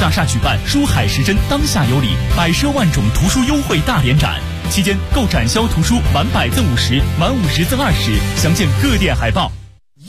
大厦举办书海时针当下有礼百奢万种图书优惠大联展，期间购展销图书满100赠50，满50赠20，详见各店海报。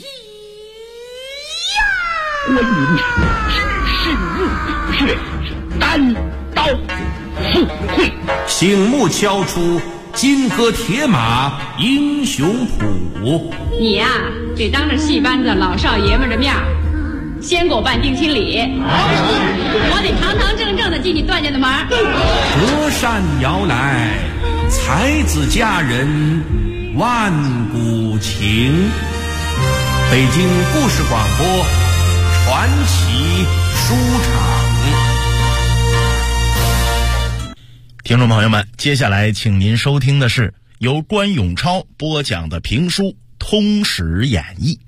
关云只是入血，单刀赴会， 醒目敲出金戈铁马英雄谱。 你呀，得当着戏班子老少爷们的面先给我办定亲礼，我得堂堂正正的进你段家的门。 隔山摇来，才子佳人万古情。北京故事广播传奇书场。 听众朋友们，接下来请您收听的是由关永超播讲的评书《通史演义》。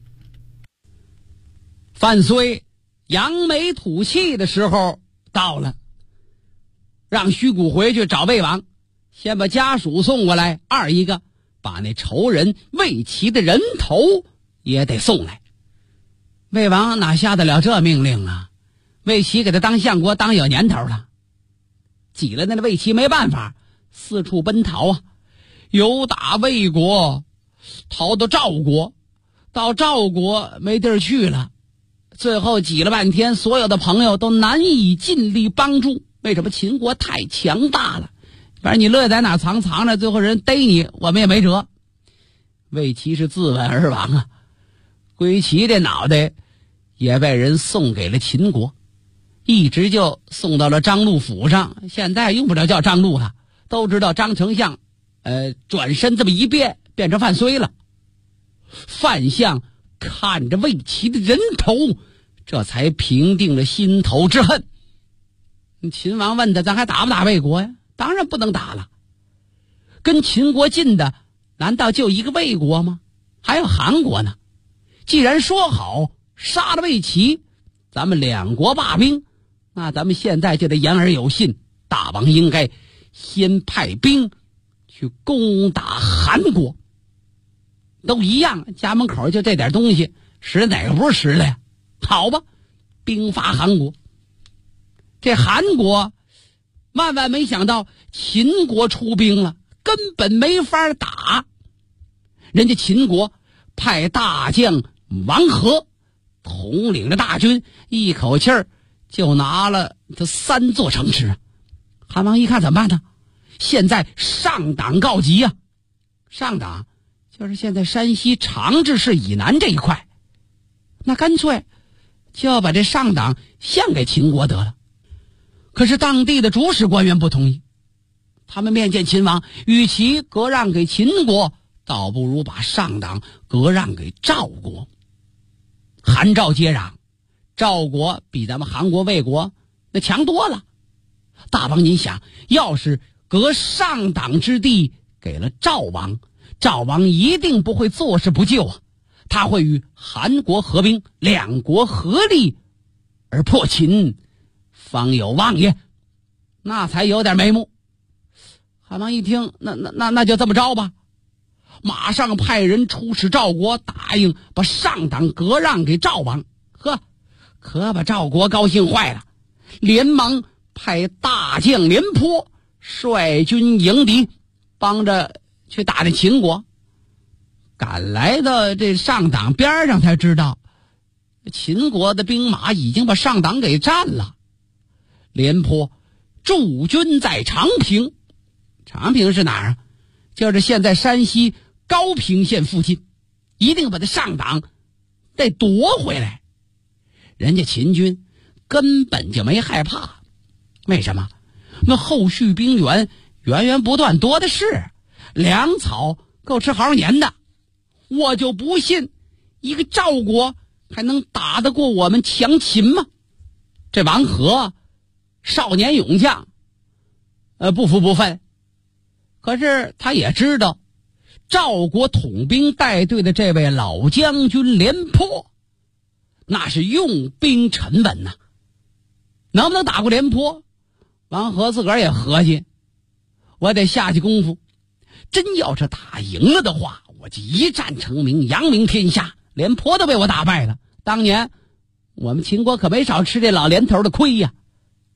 范睢扬眉吐气的时候到了，让虚谷回去找魏王，先把家属送过来，二一个把那仇人魏齐的人头也得送来。魏王哪下得了这命令啊？魏齐给他当相国当有年头了，挤了那魏齐没办法，四处奔逃啊，由打魏国逃到赵国，到赵国没地儿去了，最后挤了半天，所有的朋友都难以尽力帮助。为什么？秦国太强大了，反正你乐意在哪藏着，最后人逮你，我们也没辙。魏齐是自刎而亡啊，归齐的脑袋也被人送给了秦国，一直就送到了张禄府上。现在用不着叫张禄了，都知道张丞相转身这么一变成范睢了。范相看着魏齐的人头，这才平定了心头之恨。秦王问他，咱还打不打魏国呀？当然不能打了，跟秦国近的难道就一个魏国吗？还有韩国呢。既然说好杀了魏齐，咱们两国罢兵，那咱们现在就得言而有信，大王应该先派兵去攻打韩国。都一样，家门口就这点东西，使哪个不是使了呀？好吧，兵发韩国。这韩国万万没想到秦国出兵了，根本没法打。人家秦国派大将王和统领着大军，一口气儿就拿了这3座城池。韩王一看怎么办呢？现在上党告急啊！上党就是现在山西长治市以南这一块，那干脆就要把这上党献给秦国得了。可是当地的主使官员不同意，他们面见秦王，与其割让给秦国，倒不如把上党割让给赵国。韩赵接壤，赵国比咱们韩国魏国那强多了。大王您想，要是割上党之地给了赵王，赵王一定不会坐视不救啊，他会与韩国合兵，两国合力而破秦，方有望也，那才有点眉目。韩王一听，那就这么着吧，马上派人出使赵国，答应把上党割让给赵王。可把赵国高兴坏了，连忙派大将廉颇率军迎敌，帮着去打那秦国。赶来到这上党边上才知道，秦国的兵马已经把上党给占了。廉颇驻军在长平，长平是哪儿啊？就是现在山西高平县附近，一定把他上党得夺回来。人家秦军根本就没害怕，为什么？那后续兵源源源不断，多的是，粮草够吃好几年的。我就不信一个赵国还能打得过我们强秦吗？这王和少年勇将，不服不忿。可是他也知道赵国统兵带队的这位老将军廉颇那是用兵沉稳呐，能不能打过廉颇？王和自个儿也合计，我得下去功夫，真要是打赢了的话，我就一战成名，扬名天下。廉颇都被我打败了，当年我们秦国可没少吃这老廉头的亏呀。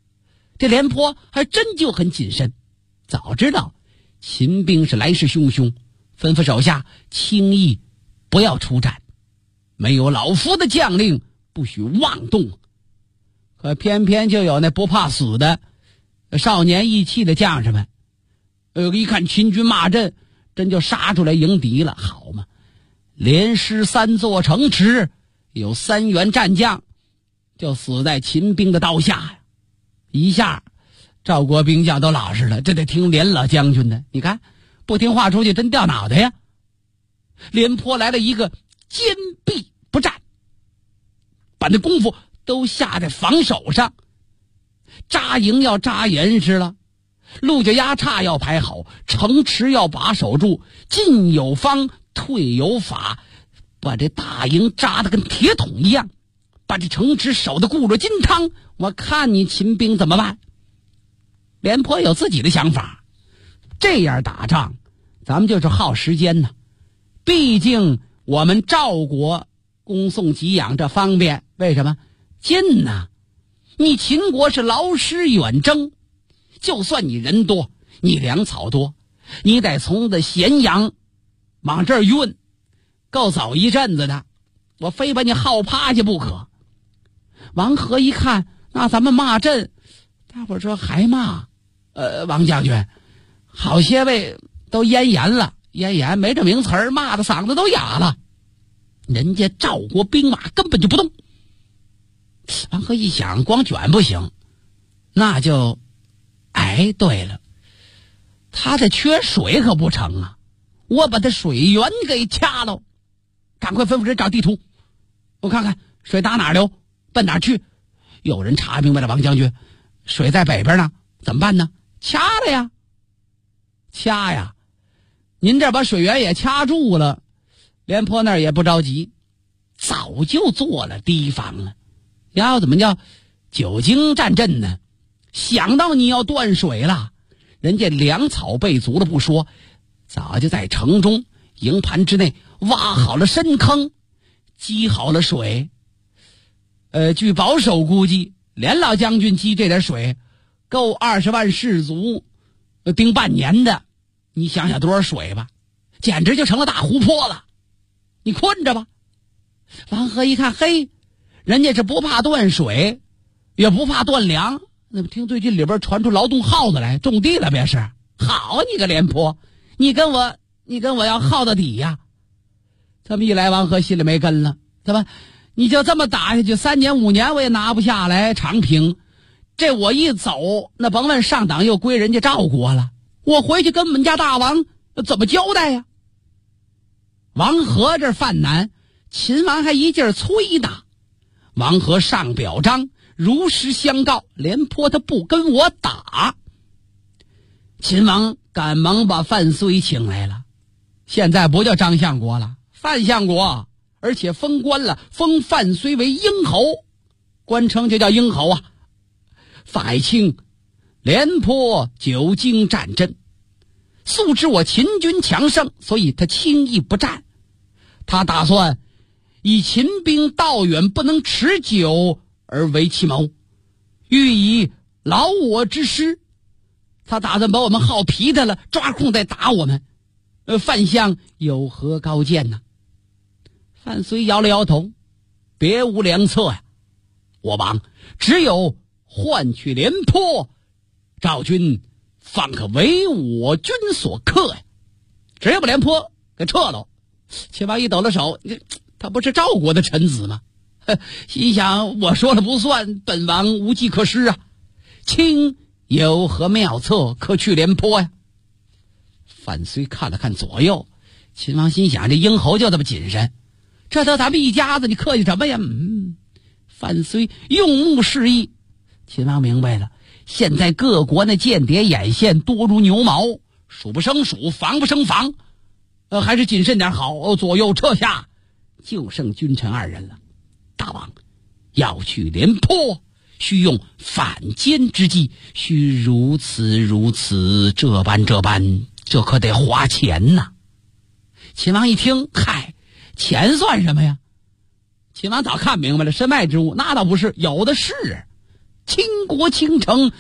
这廉颇还真就很谨慎，早知道秦兵是来势汹汹，吩咐手下轻易不要出战，没有老夫的将令，不许妄动。可偏偏就有那不怕死的少年义气的将士们，一看秦军骂阵，真就杀出来迎敌了。好嘛，连失3座城池，有3员战将就死在秦兵的刀下呀！一下赵国兵将都老实了，这得听连老将军的。你看不听话出去真掉脑袋呀！廉颇来了一个坚壁不战，把那功夫都下在防守上，扎营要扎严实了，路就压叉要排好，城池要把守住，进有方，退有法，把这大营扎得跟铁桶一样，把这城池守得固若金汤。我看你秦兵怎么办？廉颇有自己的想法，这样打仗咱们就是耗时间呢。毕竟我们赵国恭送给养这方便，为什么？近呐！你秦国是劳师远征，就算你人多，你粮草多，你得从这咸阳往这儿运，够走一阵子的，我非把你耗趴下不可。王和一看，那咱们骂阵，大伙说还骂？王将军，好些位都咽炎了，咽炎没这名词儿，骂的嗓子都哑了。人家赵国兵马根本就不动。王和一想，光卷不行，那就，对了，他这缺水可不成啊！我把他水源给掐了，赶快吩咐人找地图，我看看水打哪儿流，奔哪儿去。有人查明白了，王将军，水在北边呢，怎么办呢？掐了呀！掐呀！您这把水源也掐住了，廉颇那儿也不着急，早就做了提防了。要怎么叫久经战阵呢？想到你要断水了，人家粮草备足了不说，早就在城中营盘之内挖好了深坑，积好了水。据保守估计，连老将军积这点水够20万士卒盯半年的。你想想多少水吧，简直就成了大湖泊了。你困着吧。王和一看，嘿，人家是不怕断水，也不怕断粮，那么听最近里边传出劳动号子来，种地了便是。好你个廉颇，你跟我要耗到底呀！这么一来，王和心里没根了，对吧？你就这么打下去，3年5年我也拿不下来长平。这我一走，那甭问上党又归人家赵国了，我回去跟我们家大王怎么交代呀？王和这犯难，秦王还一劲儿催呢。王和上表彰，如实相告，廉颇他不跟我打。秦王赶忙把范睢请来了，现在不叫张相国了，范相国，而且封官了，封范睢为英侯，官称就叫英侯啊。范爱卿，廉颇久经战阵，素知我秦军强盛，所以他轻易不战。他打算以秦兵道远不能持久而为其谋，欲以劳我之师。他打算把我们耗皮的了，抓空再打我们。范相有何高见呢？范睢摇了摇头，别无良策呀。我王只有换取廉颇，赵军方可为我军所克呀。只要把廉颇给撤了。秦王一抖了手，他不是赵国的臣子吗？心想我说了不算，本王无计可施啊。卿有何妙策可去廉颇呀？范睢看了看左右，秦王心想这英侯就这么谨慎，这都咱们一家子，你客气什么呀？范睢用目示意，秦王明白了，现在各国那间谍眼线多如牛毛，数不胜数，防不胜防，还是谨慎点好。左右撤下，就剩君臣2人了。大王要去廉颇，须用反间之计，须如此这般，这可得花钱呐。秦王一听，嗨，钱算什么呀？秦王早看明白了，身外之物那倒不是，有的是。倾国倾城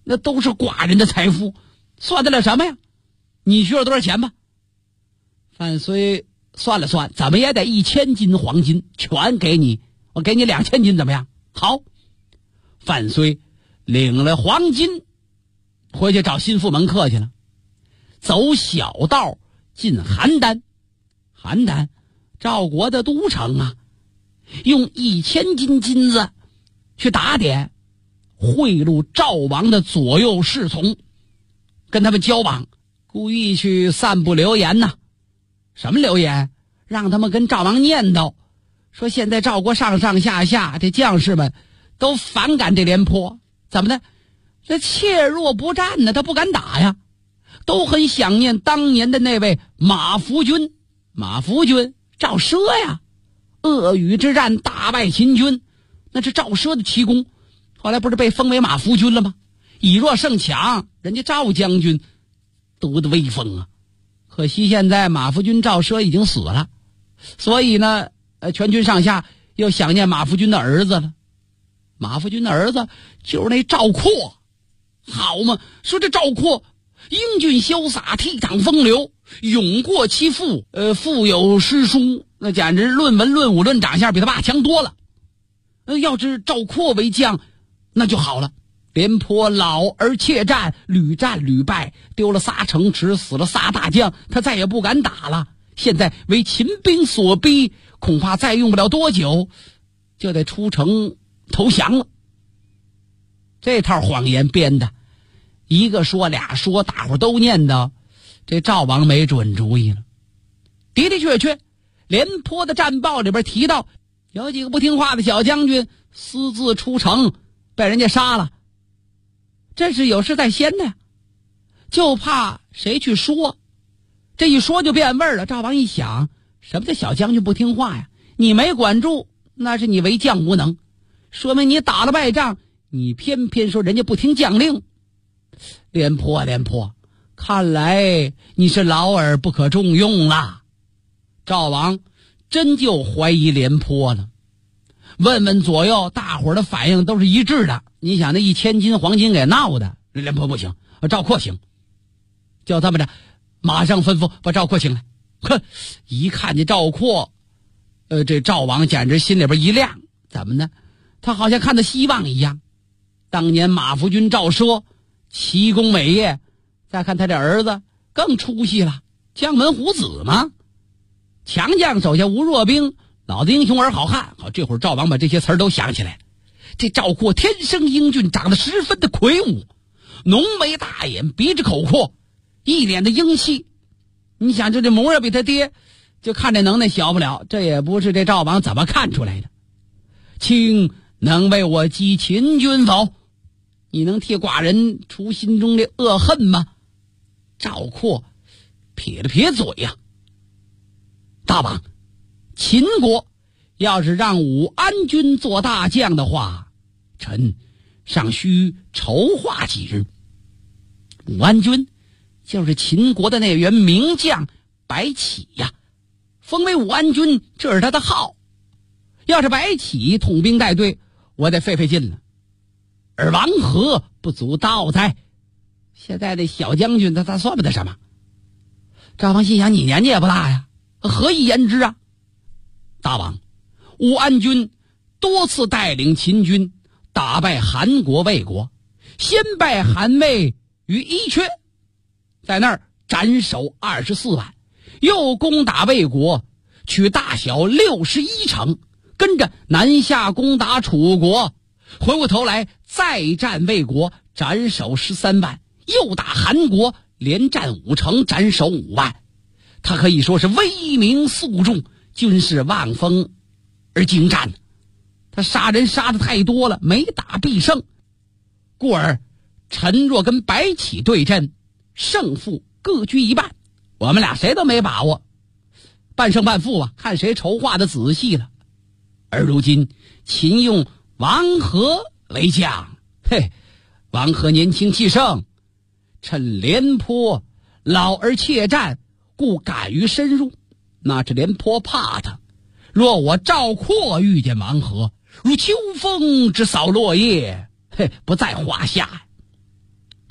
那都是寡人的财富，算得了什么呀？你需要多少钱吧？范睢算了算，怎么也得1000斤黄金，全给你，我给你2000斤怎么样？好。范睢领了黄金回去找心腹门客去了，走小道进邯郸。邯郸赵国的都城啊，用1000斤金子去打点，贿赂赵王的左右侍从，跟他们交往，故意去散布流言呐。什么流言？让他们跟赵王念叨，说现在赵国上上下下这将士们都反感这廉颇，怎么的？这怯弱不战呢，他不敢打呀，都很想念当年的那位马服君。马服君，赵奢呀，鄂宇之战大败秦军，那是赵奢的奇功，后来不是被封为马服君了吗？以弱胜强，人家赵将军多的威风啊！可惜现在马服君赵奢已经死了，所以呢，全军上下又想念马服君的儿子了。马服君的儿子就是那赵括，好嘛，说这赵括英俊潇洒，倜傥风流，勇过其父，腹有诗书，那简直论文论武论长相比他爸强多了。要是赵括为将那就好了。廉颇老而怯战，屡战屡败，丢了3城池，死了3大将，他再也不敢打了。现在为秦兵所逼，恐怕再用不了多久就得出城投降了。这套谎言编的，一个说俩说，大伙都念叨，这赵王没准主意了。的的确确，廉颇的战报里边提到，有几个不听话的小将军私自出城，被人家杀了。这是有事在先的呀，就怕谁去说，这一说就变味儿了。赵王一想，什么叫小将军不听话呀？你没管住，那是你为将无能，说明你打了败仗，你偏偏说人家不听将令。廉颇，看来你是老而不可重用了。赵王真就怀疑廉颇了。问问左右，大伙儿的反应都是一致的。你想那1000斤黄金给闹的，廉颇不行，赵括行。就这么着，马上吩咐把赵括请来。呵，一看见赵括，这赵王简直心里边一亮。怎么呢？他好像看到希望一样。当年马服君赵奢奇功伟业，再看他这儿子更出息了，将门虎子嘛。强将手下无弱兵，老子英雄儿好汉。好，这会儿赵王把这些词儿都想起来。这赵括天生英俊，长得十分的魁梧，浓眉大眼，鼻子口阔，一脸的英气。你想这模样比他爹，就看这能耐小不了。这也不是这赵王怎么看出来的。卿能为我击秦军否？你能替寡人除心中的恶恨吗？赵括撇了撇嘴呀，大王，秦国要是让武安君做大将的话，臣尚需筹划几日。武安君就是秦国的那员名将白起呀，封为武安君，这是他的号。要是白起统兵带队，我得费劲了。而王和不足道哉，现在这小将军他算不得什么。赵王心想，你年纪也不大呀，何以言之啊？大王，武安君多次带领秦军打败韩国、魏国，先败韩魏于伊阙，在那儿斩首24万，又攻打魏国，取大小61城，跟着南下攻打楚国，回过头来再战魏国，斩首13万，又打韩国，连战5城，斩首5万。他可以说是威名诉众，军事望风而精湛。他杀人杀的太多了，没打必胜。故而臣若跟白起对阵，胜负各居一半，我们俩谁都没把握，半胜半负啊，看谁筹划的仔细了。而如今秦用王和为将，王和年轻气盛，趁廉颇老而怯战，故敢于深入。那这廉颇怕他，若我赵括遇见王和，如秋风之扫落叶，不在话下。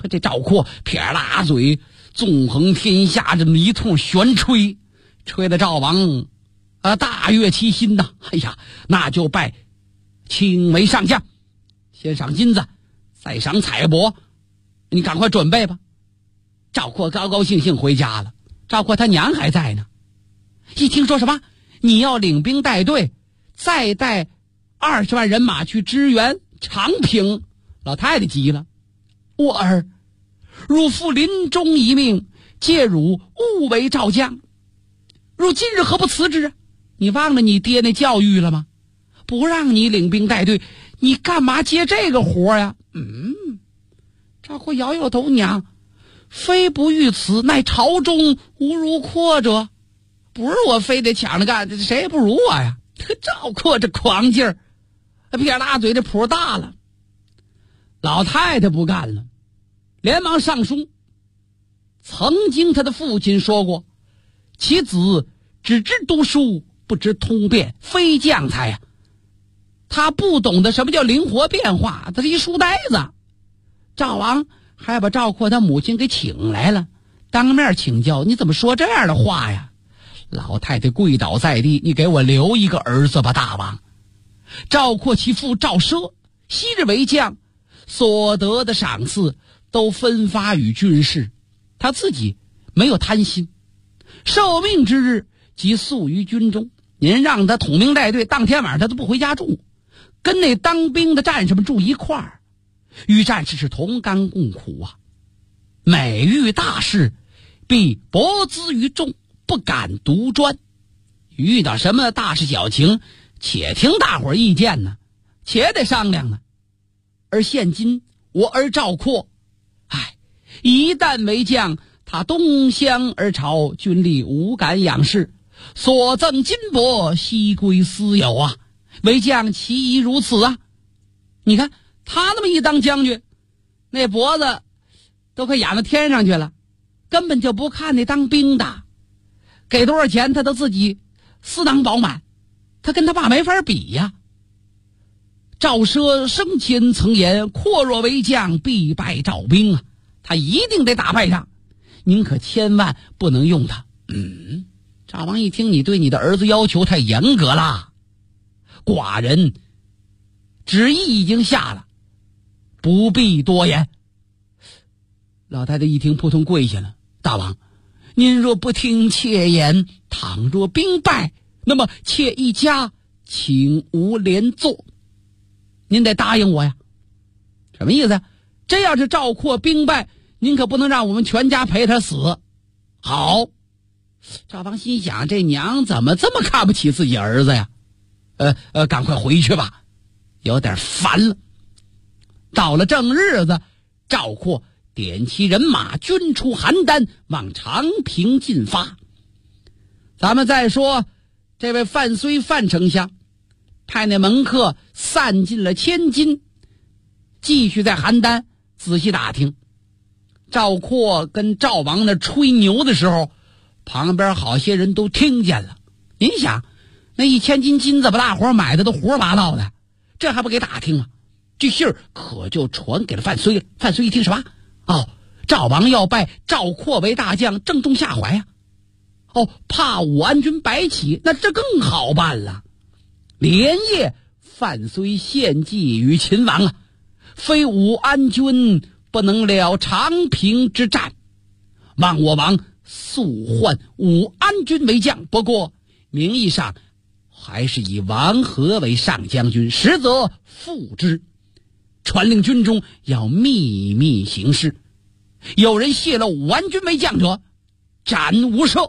可这赵括撇拉嘴，纵横天下，这么一通旋吹，吹得赵王大悦其心呐！哎呀，那就拜青梅上将，先赏金子，再赏彩帛，你赶快准备吧。赵括高高兴兴回家了。赵括他娘还在呢，一听说什么你要领兵带队，再带20万人马去支援长平，老太太急了。我儿，汝父临终一命，借汝勿为赵将，汝今日何不辞之啊？你忘了你爹那教育了吗？不让你领兵带队，你干嘛接这个活呀？赵括摇摇头，娘，非不欲辞，乃朝中无如阔者，不是我非得抢着干，谁也不如我呀。赵括这狂劲儿，撇大嘴，这谱大了。老太太不干了，连忙上书。曾经他的父亲说过，其子只知读书，不知通变，非将才呀。他不懂得什么叫灵活变化，他是一书呆子。赵王还把赵括他母亲给请来了，当面请教，你怎么说这样的话呀？老太太跪倒在地，你给我留一个儿子吧，大王。赵括其父赵奢昔日为将，所得的赏赐都分发与军士，他自己没有贪心，受命之日即宿于军中。您让他统兵带队，当天晚上他都不回家住，跟那当兵的战士们住一块儿，与战士是同甘共苦啊。每遇大事必博咨于众，不敢独专。遇到什么大事小情，且听大伙儿意见呢，且得商量呢。而现今我儿赵括，一旦为将，他东乡而朝，军力无敢仰视，所赠金帛悉归私有啊。为将其宜如此啊。你看他那么一当将军，那脖子都快仰到天上去了，根本就不看那当兵的，给多少钱他都自己私囊饱满，他跟他爸没法比呀。赵奢生前曾言，括若为将，必败赵兵啊，他一定得打败仗，您可千万不能用他。赵王一听，你对你的儿子要求太严格了，寡人旨意已经下了，不必多言。老太太一听，扑通跪下了。大王，您若不听妾言，倘若兵败，那么妾一家请无连坐。您得答应我呀。什么意思？这要是赵括兵败，您可不能让我们全家陪他死。好。赵王心想，这娘怎么这么看不起自己儿子呀？赶快回去吧，有点烦了。到了正日子，赵括点齐人马，军出邯郸，往长平进发。咱们再说这位范睢范丞相，派那门客散尽了千金，继续在邯郸仔细打听。赵括跟赵王那吹牛的时候，旁边好些人都听见了。您想，那1000斤金子把大伙买的都胡说八道的，这还不给打听啊？这信儿可就传给了范睢了。范睢一听，什么？赵王要拜赵括为大将，正中下怀呀。怕武安军白起，那这更好办了。连夜范睢献计于秦王啊，非武安军不能了长平之战，望我王速换武安军为将。不过名义上还是以王和为上将军，实则副之。传令军中要秘密行事，有人泄露武安军为将者，斩无赦。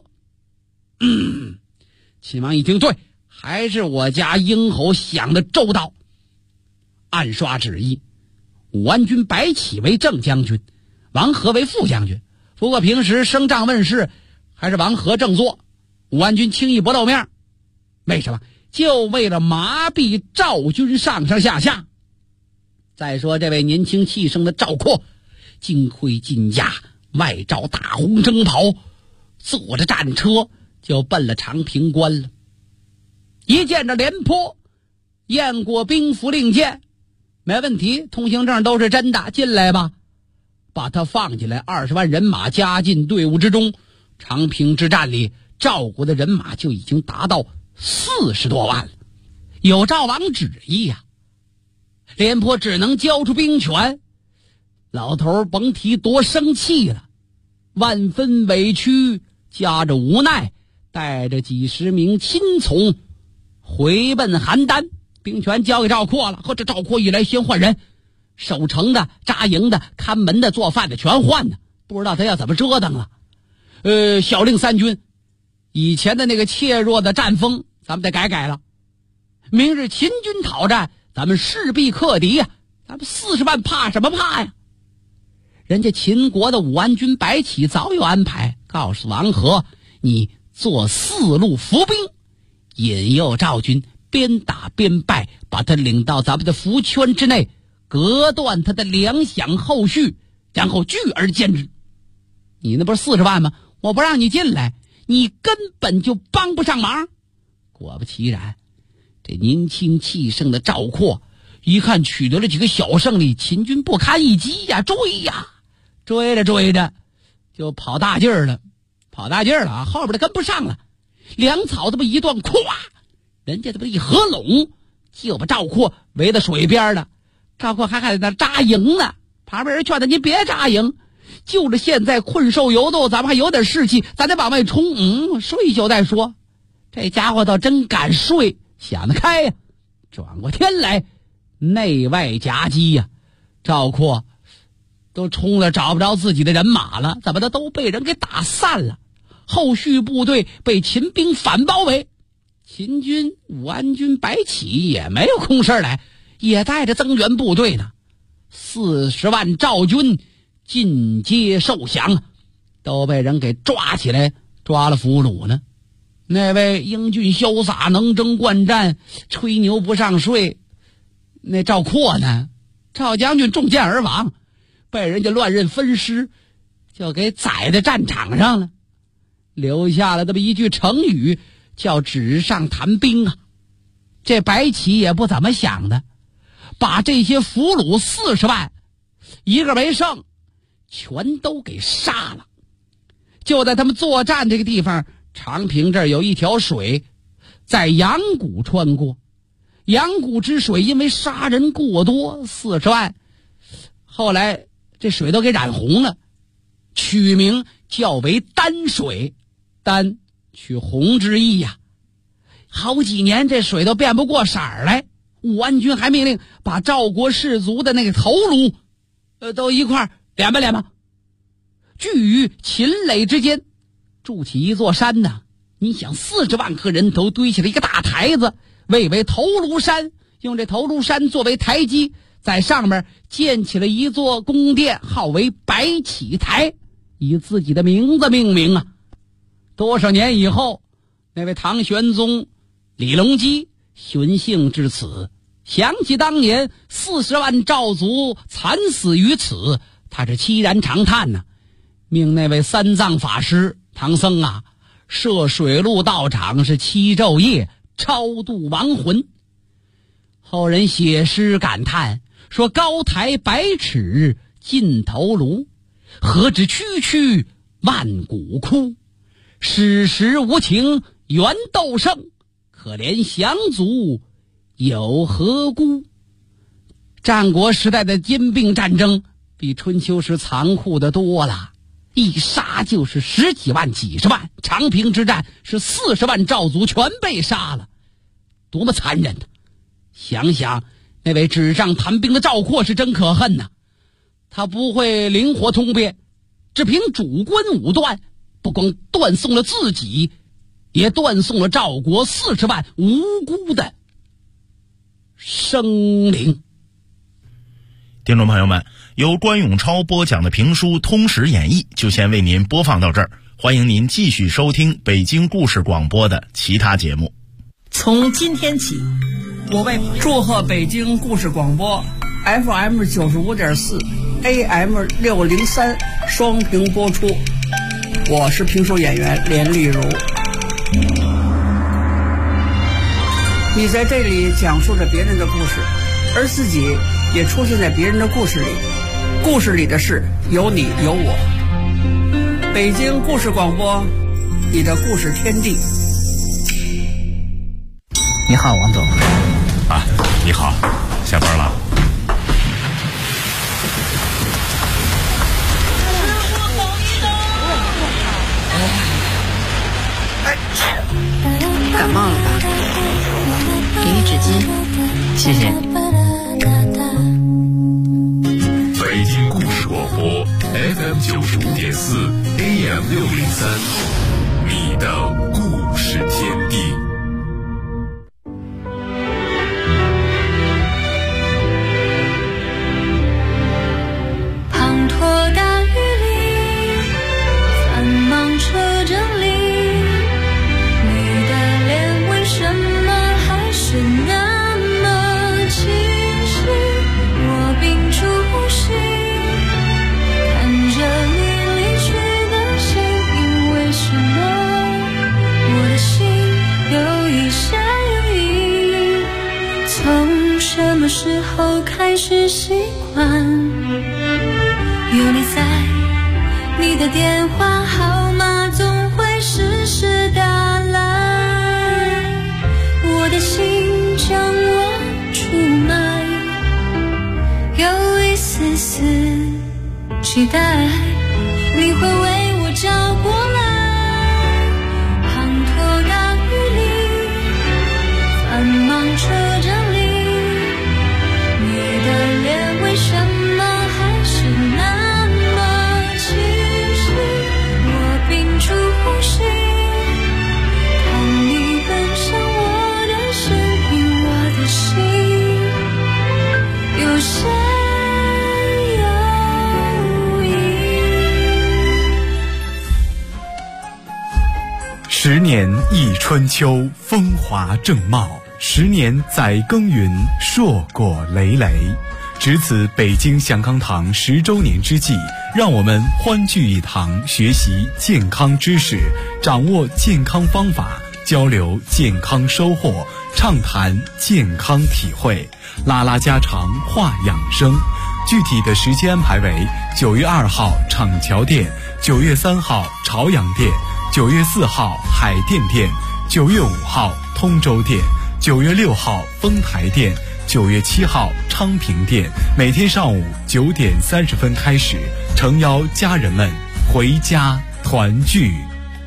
秦王一听，对，还是我家英侯想的周到，暗刷旨意，武安军白起为正将军，王和为副将军。不过平时升帐问事还是王和正坐，武安军轻易不露面。为什么？就为了麻痹赵军上上下下。再说这位年轻气盛的赵括，金盔金甲，外罩大红征袍，坐着战车就奔了长平关了。一见着廉颇，验过兵符令箭，没问题，通行证都是真的，进来吧。 把他放进来，20万人马加进队伍之中。长平之战里，赵国的人马就已经达到40多万了。有赵王旨意呀，廉颇只能交出兵权。老头甭提多生气了，万分委屈，夹着无奈，带着几十名亲从回奔邯郸。兵权交给赵括了，这赵括一来先换人，守城的、扎营的、看门的、做饭的全换呢，不知道他要怎么折腾了。小令三军以前的那个怯弱的战风咱们得改了。明日秦军讨战，咱们势必克敌呀，咱们40万怕什么怕呀？人家秦国的武安军白起早有安排，告诉王和，你做4路伏兵，引诱赵军，边打边败，把他领到咱们的伏圈之内，隔断他的粮饷后续，然后聚而歼之。你那不是40万吗？我不让你进来，你根本就帮不上忙。果不其然，这年轻气盛的赵括一看取得了几个小胜利，秦军不堪一击呀，追着就跑大劲儿了啊！后边的跟不上了，粮草这么一断，咵，人家这么一合拢，就把赵括围到水边了。赵括还在那扎营呢，旁边人劝他，您别扎营，就着现在困兽犹斗，咱们还有点士气，咱得往外冲。睡一宿再说。这家伙倒真敢睡，想得开呀！转过天来，内外夹击呀！赵括都冲了，找不着自己的人马了，怎么的都被人给打散了。后续部队被秦兵反包围，秦军武安军白起也没有空事来，也带着增援部队呢。40万赵军尽皆受降，都被人给抓起来，抓了俘虏呢。那位英俊潇洒、能征惯战、吹牛不上税，那赵括呢？赵将军中箭而亡，被人家乱刃分尸，就给宰在战场上了，留下了这么一句成语，叫纸上谈兵啊。这白起也不怎么想的，把这些俘虏40万一个没剩，全都给杀了。就在他们作战这个地方，长平这儿有一条水在阳谷穿过，阳谷之水因为杀人过多，40万后来这水都给染红了，取名叫为丹水，丹取红之意呀。好几年这水都变不过色儿来，武安军还命令把赵国士卒的那个头颅都一块敛吧。聚于秦垒之间，筑起一座山呢。你想40万颗人头堆起了一个大台子，谓为头颅山，用这头颅山作为台基，在上面建起了一座宫殿，号为白起台，以自己的名字命名啊。多少年以后，那位唐玄宗李隆基寻幸至此，想起当年40万赵族惨死于此，他是凄然长叹呐，命那位三藏法师唐僧啊，设水陆道场，是7昼夜超度亡魂。后人写诗感叹说：高台百尺尽头颅，何止区区万骨枯。史实无情缘斗胜，可怜降卒有何辜。战国时代的兼并战争比春秋时残酷的多了，一杀就是10几万、几十万。长平之战是40万赵族全被杀了，多么残忍呢！想想那位纸上谈兵的赵括是真可恨呐，他不会灵活通变，只凭主观武断，不光断送了自己，也断送了赵国40万无辜的生灵。 听众朋友们，由关永超播讲的评书《通史演义》就先为您播放到这儿，欢迎您继续收听北京故事广播的其他节目。 从今天起，我为祝贺北京故事广播 FM 95.4 AM 603双屏播出。我是评书演员连丽如。你在这里讲述着别人的故事，而自己也出现在别人的故事里， 故事里的事有你有我。北京故事广播，你的故事天地。 你好，王总。 啊，你好，下班了。 感冒了吧？给你纸巾，谢谢。 北京故事广播 FM 95.4 AM 603，你的故事天地。 滂沱大雨里，繁忙车阵里，你的脸为什么还是那么清晰？我屏住呼吸，看着你离去的背影，为什么我的心有一些犹豫？从什么时候开始习惯有你在，你的电话号码总会时时打来，我的心将我出卖，有一丝丝期待你会为我找过来。滂沱大雨里，繁忙车阵里，你的脸为什么还是那么清晰？我屏住呼吸，看你奔向我的身影，我的心有些犹豫。 10年忆春秋，风华正茂；10年载耕耘，硕果累累。值此北京祥康堂10周年之际，让我们欢聚一堂，学习健康知识，掌握健康方法，交流健康收获，畅谈健康体会，拉拉家常，话养生。具体的时间安排为9月2号厂桥店，9月3号朝阳店，9月4号海淀店，9月5号通州店，9月6号丰台店，9月7号昌平店。每天上午9点30分开始，诚邀家人们回家团聚。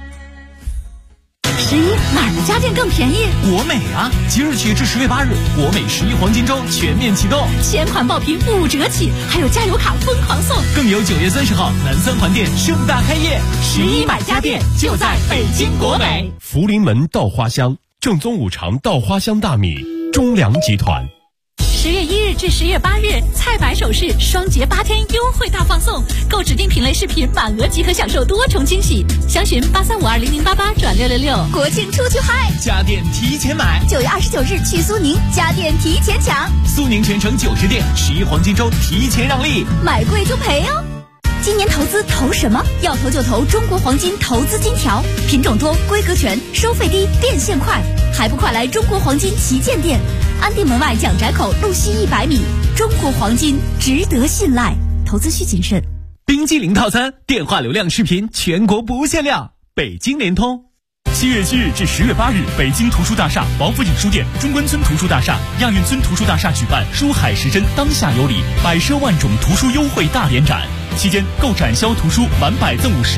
11哪儿的家电更便宜？ 国美啊！即日起至10月8日，国美11黄金周全面启动， 全款爆品5折起，还有加油卡疯狂送， 更有9月30号南三环店盛大开业。 11买家电就在北京国美。 福临门稻花香，正宗五常稻花香大米，中粮集团。 10月1日至10月8日，菜百首饰双节8天优惠大放送，购指定品类饰品满额即可享受多重惊喜。详询83520088转666。国庆出去嗨， 家电提前买。 9月29日去苏宁，家电提前抢。 苏宁全城90店11黄金周提前让利， 买贵就赔哦。今年投资投什么？要投就投中国黄金投资金条，品种多，规格全，收费低，变现快，还不快来中国黄金旗舰店，安定门外蒋宅口路西100米。中国黄金值得信赖，投资需谨慎。 冰激凌套餐，电话流量视频全国不限量，北京联通。7月7日至10月8日，北京图书大厦、王府井书店、中关村图书大厦、亚运村图书大厦举办书海时针当下有礼，百奢万种图书优惠大联展。期间购展销图书满100赠50。